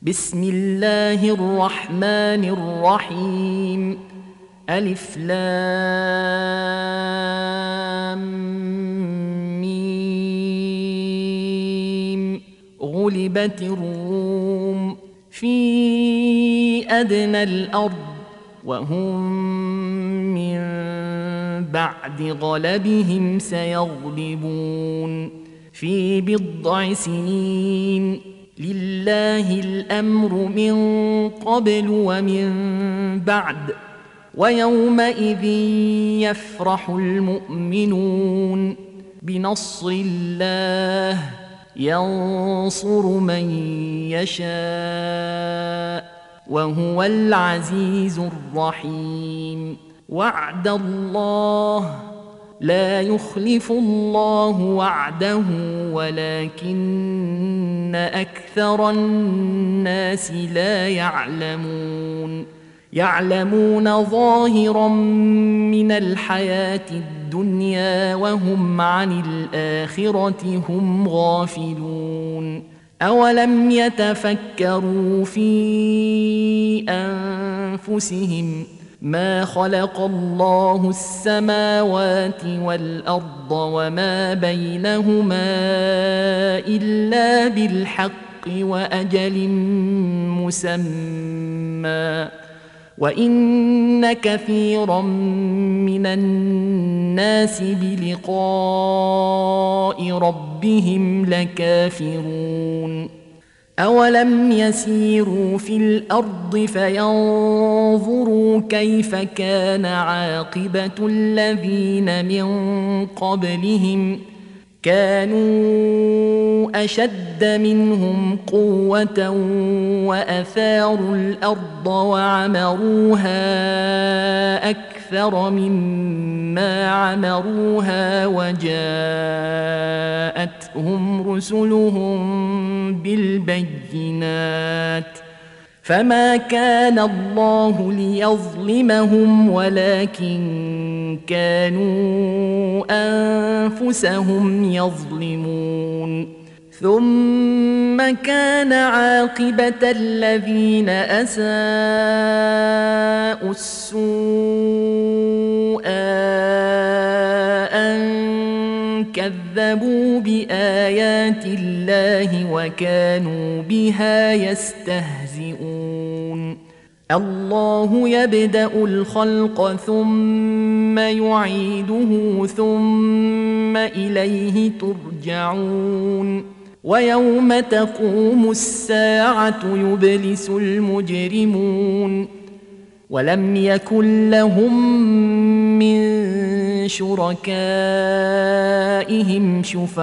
بسم الله الرحمن الرحيم. ألف لام ميم. غلبت الروم في أدنى الأرض وهم من بعد غلبهم سيغلبون في بضع سنين. لله الأمر من قبل ومن بعد ويومئذ يفرح المؤمنون بنصر الله ينصر من يشاء وهو العزيز الرحيم. وعد الله لا يخلف الله وعده ولكن أكثر الناس لا يعلمون ظاهرا من الحياة الدنيا وهم عن الآخرة هم غافلون. أولم يتفكروا في أنفسهم ما خلق الله السماوات والأرض وما بينهما إلا بالحق وأجل مسمى وإن كثيرا من الناس بلقاء ربهم لكافرون. أولم يسيروا في الأرض فينظروا كيف كان عاقبة الذين من قبلهم كانوا أشد منهم قوة وأثاروا الأرض وعمروها أكثر مما عمروها وجاءتهم رسلهم بالبينات فما كان الله ليظلمهم ولكن كانوا أنفسهم يظلمون. ثم كان عاقبة الذين أساءوا السوء أن كذبوا بآيات الله وكانوا بها يستهزئون. الله يبدأ الخلق ثم يعيده ثم إليه ترجعون. ويوم تقوم الساعة يبلس المجرمون ولم يكن لهم من شركائهم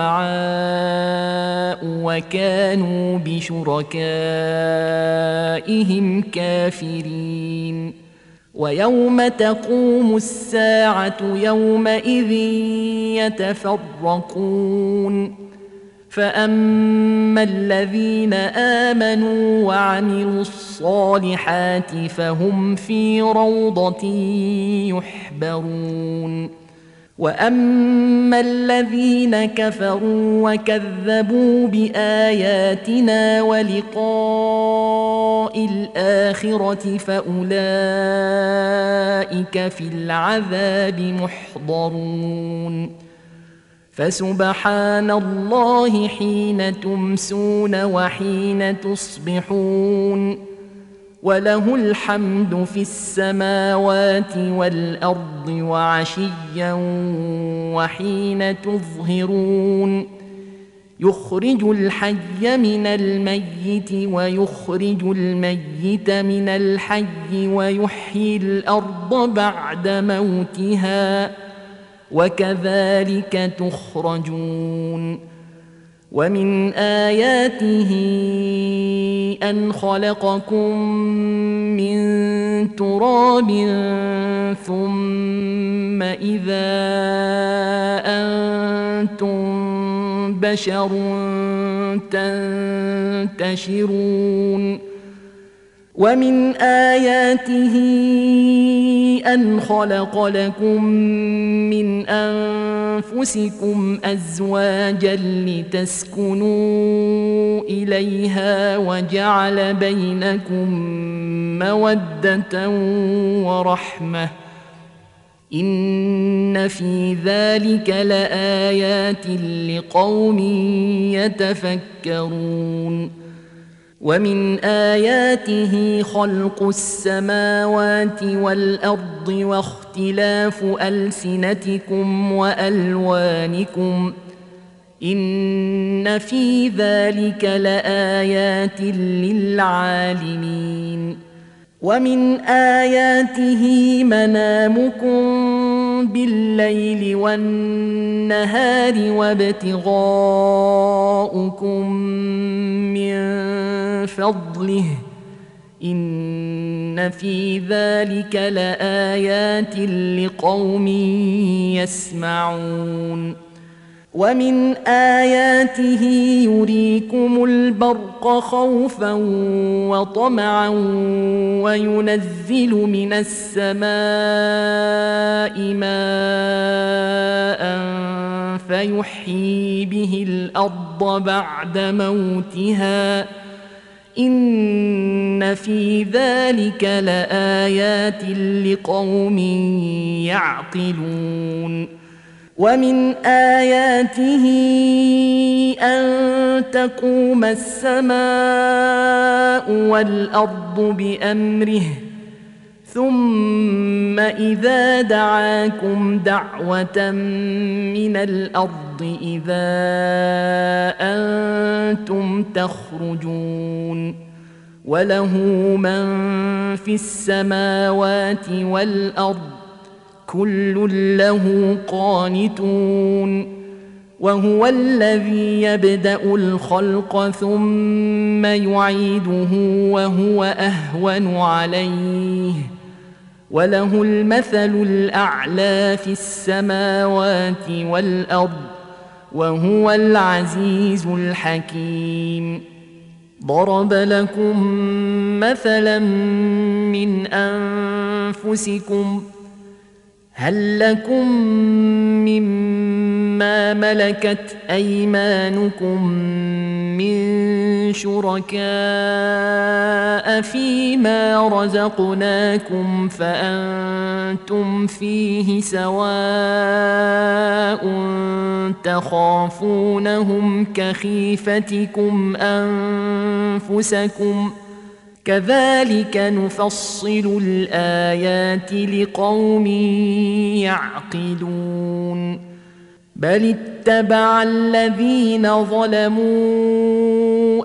شفعاء وكانوا بشركائهم كافرين. ويوم تقوم الساعة يومئذ يتفرقون فأما الذين آمنوا وعملوا الصالحات فهم في روضة يحبرون. وأما الذين كفروا وكذبوا بآياتنا ولقاء الآخرة فأولئك في العذاب محضرون. فسبحان الله حين تمسون وحين تصبحون وله الحمد في السماوات والأرض وعشيا وحين تظهرون. يخرج الحي من الميت ويخرج الميت من الحي ويحيي الأرض بعد موتها وكذلك تخرجون. ومن آياته أن خلقكم من تراب ثم إذا أنتم بشر تنتشرون. ومن آياته أن خلق لكم من أنفسكم أزواجا لتسكنوا إليها وجعل بينكم مودة ورحمة إن في ذلك لآيات لقوم يتفكرون ومن آياته خلق السماوات والأرض واختلاف ألسنتكم وألوانكم إن في ذلك لآيات للعالمين ومن آياته منامكم بالليل والنهار وابتغاؤكم من فضله إن في ذلك لآيات لقوم يسمعون ومن آياته يريكم البرق خوفا وطمعا وينزل من السماء ماء فيحيي به الأرض بعد موتها إن في ذلك لآيات لقوم يعقلون ومن آياته أن تقوم السماء والأرض بأمره ثم إذا دعاكم دعوة من الأرض إذا أنتم تخرجون وله من في السماوات والأرض كل له قانتون وهو الذي يبدأ الخلق ثم يعيده وهو أهون عليه وله المثل الأعلى في السماوات والأرض وهو العزيز الحكيم ضرب لكم مثلا من أنفسكم هل لكم مما ملكت أيمانكم من شركاء فيما رزقناكم فأنتم فيه سواء تخافونهم كخيفتكم أنفسكم كذلك نفصل الآيات لقوم يعقلون بل اتبع الذين ظلموا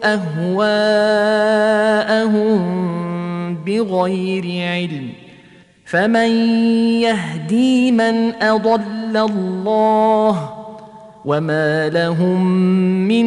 أهواءهم بغير علم فمن يهدي من أضل الله وما لهم من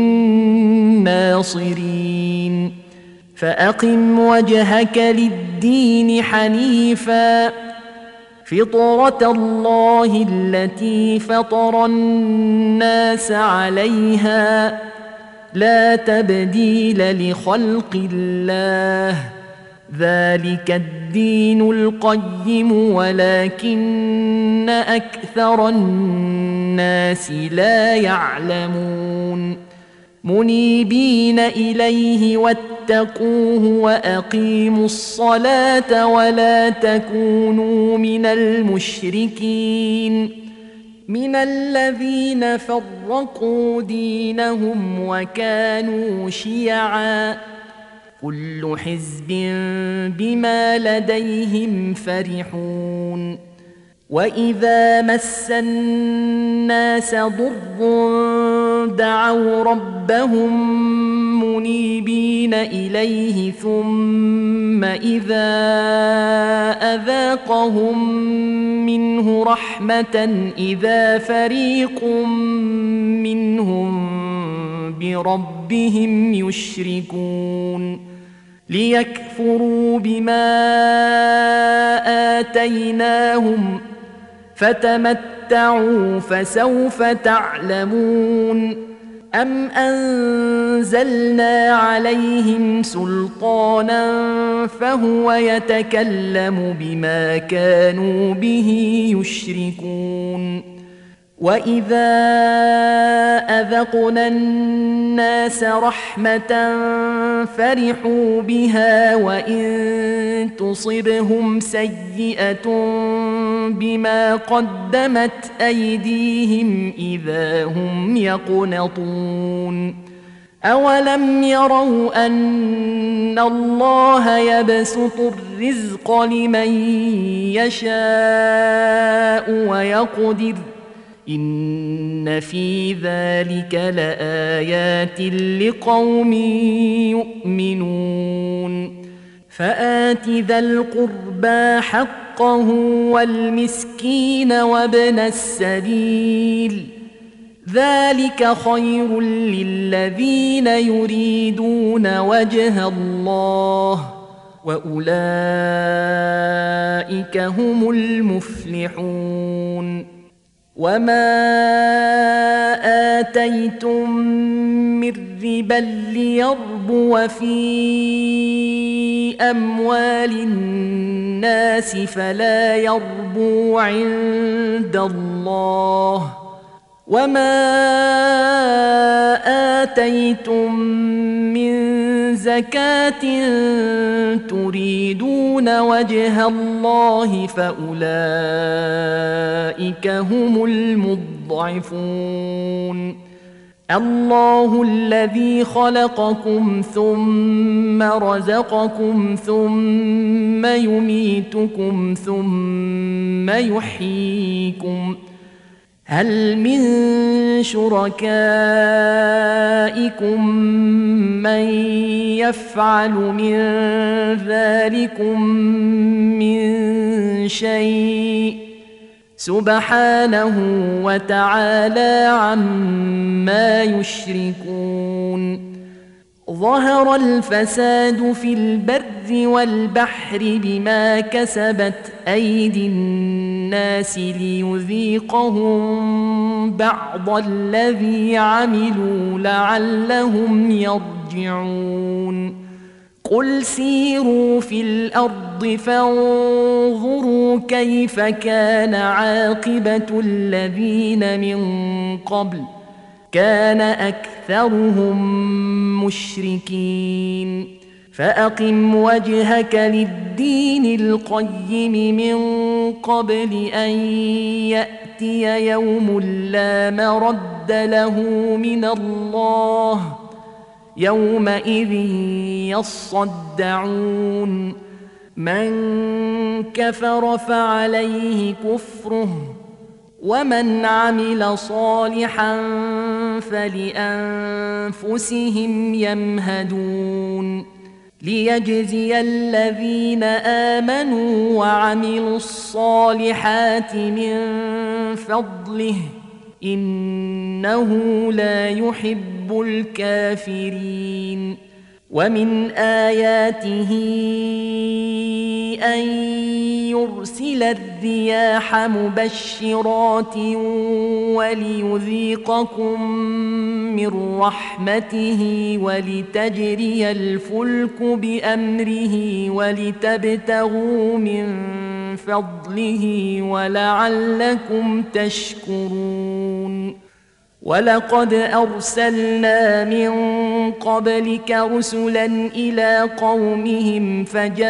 ناصرين فأقم وجهك للدين حنيفا فطرة الله التي فطر الناس عليها لا تبديل لخلق الله ذلك الدين القيم ولكن أكثر الناس لا يعلمون منيبين إليه واتقوه وأقيموا الصلاة ولا تكونوا من المشركين من الذين فرقوا دينهم وكانوا شيعا كل حزب بما لديهم فرحون وإذا مس الناس ضر دعوا ربهم منيبين إليه ثم إذا أذاقهم منه رحمة إذا فريق منهم بربهم يشركون ليكفروا بما آتيناهم فتمتعوا فسوف تعلمون أم أنزلنا عليهم سلطانا فهو يتكلم بما كانوا به يشركون وإذا أذقنا الناس رحمة فرحوا بها وإن تصبهم سيئة بما قدمت أيديهم إذا هم يقنطون أولم يروا أن الله يبسط الرزق لمن يشاء ويقدر إن في ذلك لآيات لقوم يؤمنون فآت ذا القربى حقه والمسكين وابن السبيل ذلك خير للذين يريدون وجه الله وأولئك هم المفلحون وما آتيتم من ربا ليربو في أموال الناس فلا يربو عند الله وما آتيتم من زكاة تريدون وجه الله فأولئك هم المضعفون الله الذي خلقكم ثم رزقكم ثم يميتكم ثم يحييكم هل من شركائكم من يفعل من ذلكم من شيء سبحانه وتعالى عما يشركون ظهر الفساد في البر والبحر بما كسبت أيدي الناس ليذيقهم بعض الذي عملوا لعلهم يرجعون قل سيروا في الأرض فانظروا كيف كان عاقبة الذين من قبل كان أكثرهم مشركين فأقم وجهك للدين القيم من قبل أن يأتي يوم لا مرد له من الله يومئذ يصدعون من كفر فعليه كفره ومن عمل صالحا فلأنفسهم يمهدون ليجزي الذين آمنوا وعملوا الصالحات من فضله إنه لا يحب الكافرين ومن آياته أن يرسل الرياح مبشرات وليذيقكم من رحمته ولتجري الفلك بأمره ولتبتغوا من فضله ولعلكم تشكرون ولقد أرسلنا من قبلك رسلا إلى قومهم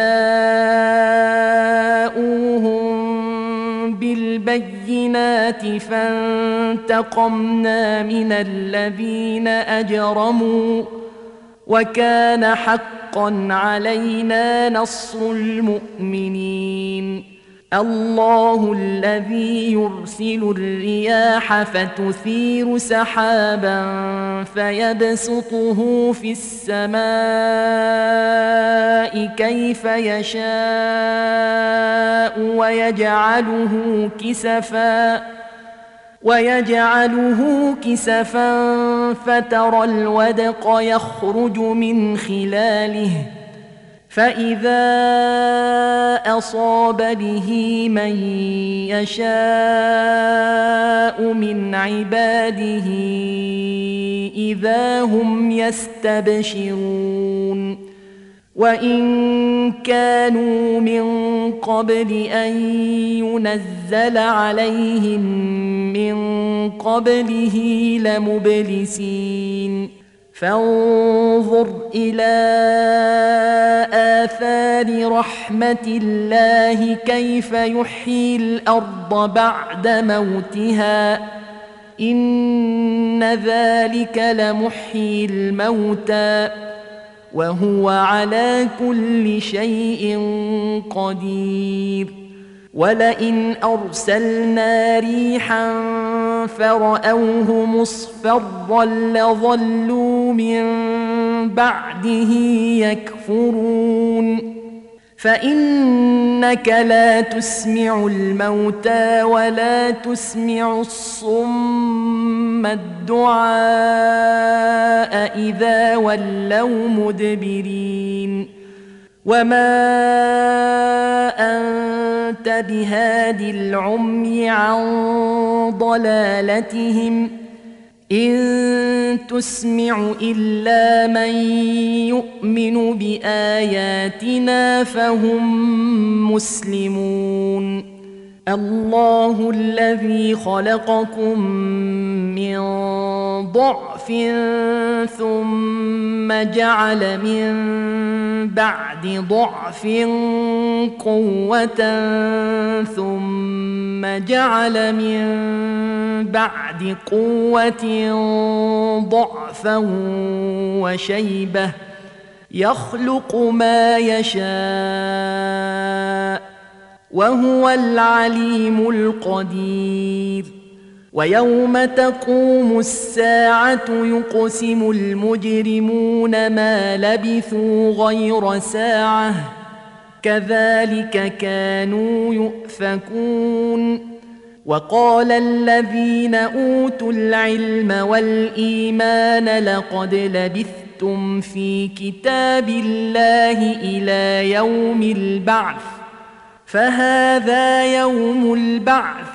فجاءوهم بالبينات فانتقمنا من الذين أجرموا وكان حقا علينا نصر المؤمنين الله الذي يرسل الرياح فتثير سحابا فيبسطه في السماء كيف يشاء ويجعله كسفا فترى الودق يخرج من خلاله فإذا أصاب به من يشاء من عباده إذا هم يستبشرون وإن كانوا من قبل أن ينزل عليهم من قبله لمبلسين فانظر إلى آثار رحمة الله كيف يحيي الأرض بعد موتها إن ذلك لمحيي الموتى وهو على كل شيء قدير ولئن أرسلنا ريحا فرأوه مصفرا لظلوا من بعده يكفرون فإنك لا تسمع الموتى ولا تسمع الصم الدعاء إذا ولوا مدبرين وما أنت بهاد العمي عن ضلالتهم إن تسمع إلا من يؤمن بآياتنا فهم مسلمون الله الذي خلقكم من ضعف ثم جعل من بعد ضعف قوة ثم جعل من بعد قوة ضعفا وشيبة يخلق ما يشاء وهو العليم القدير ويوم تقوم الساعة يقسم المجرمون ما لبثوا غير ساعة كذلك كانوا يؤفكون وقال الذين أوتوا العلم والإيمان لقد لبثتم في كتاب الله إلى يوم البعث فهذا يوم البعث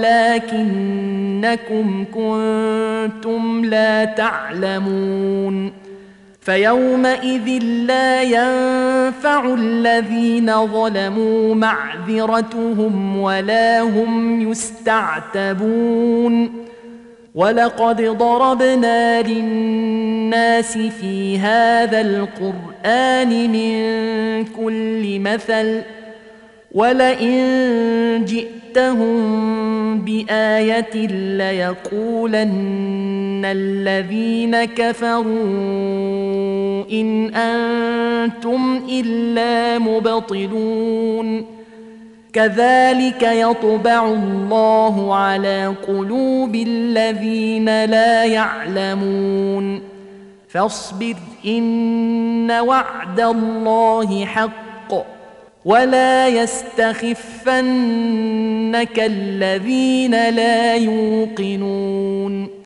ولكنكم كنتم لا تعلمون فيومئذ لا ينفع الذين ظلموا معذرتهم ولا هم يستعتبون ولقد ضربنا للناس في هذا القرآن من كل مثل ولئن جئتهم بآية ليقولن الذين كفروا إن أنتم إلا مبطلون كذلك يطبع الله على قلوب الذين لا يعلمون فاصبر إن وعد الله حق ولا يستخفنك الذين لا يوقنون